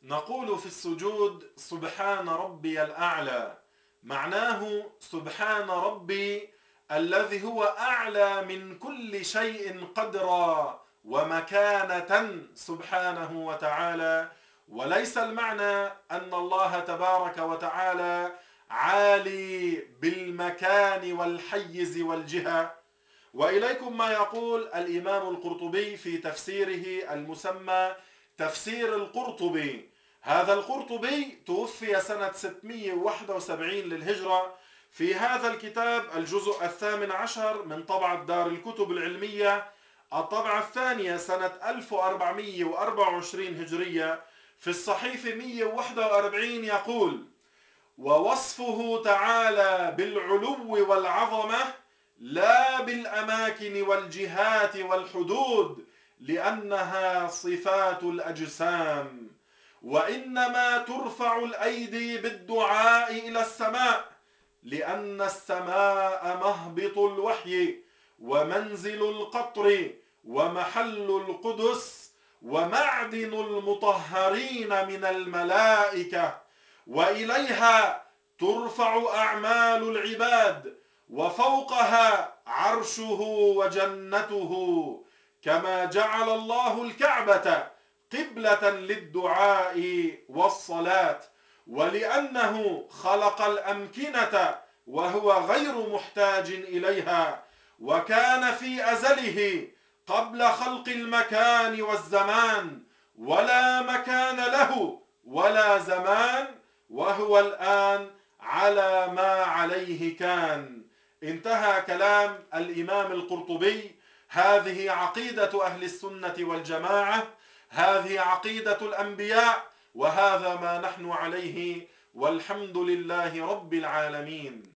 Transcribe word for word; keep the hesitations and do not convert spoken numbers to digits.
نقول في السجود سبحان ربي الأعلى، معناه سبحان ربي الذي هو أعلى من كل شيء قدرا ومكانة سبحانه وتعالى. وليس المعنى أن الله تبارك وتعالى عالي بالمكان والحيز والجهة. وإليكم ما يقول الإمام القرطبي في تفسيره المسمى تفسير القرطبي. هذا القرطبي توفي سنة ستمئة وواحد وسبعين للهجرة. في هذا الكتاب الجزء الثامن عشر من طبعة دار الكتب العلمية، الطبعة الثانية سنة ألف وأربعمئة وأربعة وعشرين هجرية، في الصحيفة مئة وواحد وأربعين يقول: ووصفه تعالى بالعلو والعظمة لا بالأماكن والجهات والحدود لأنها صفات الأجسام، وإنما ترفع الأيدي بالدعاء إلى السماء لأن السماء مهبط الوحي ومنزل القطر ومحل القدس ومعدن المطهرين من الملائكة، وإليها ترفع أعمال العباد، وفوقها عرشه وجنته، كما جعل الله الكعبة قبلة للدعاء والصلاة، ولأنه خلق الأمكنة وهو غير محتاج إليها، وكان في أزله قبل خلق المكان والزمان، ولا مكان له ولا زمان، وهو الآن على ما عليه كان. انتهى كلام الإمام القرطبي. هذه عقيدة أهل السنة والجماعة، هذه عقيدة الأنبياء، وهذا ما نحن عليه، والحمد لله رب العالمين.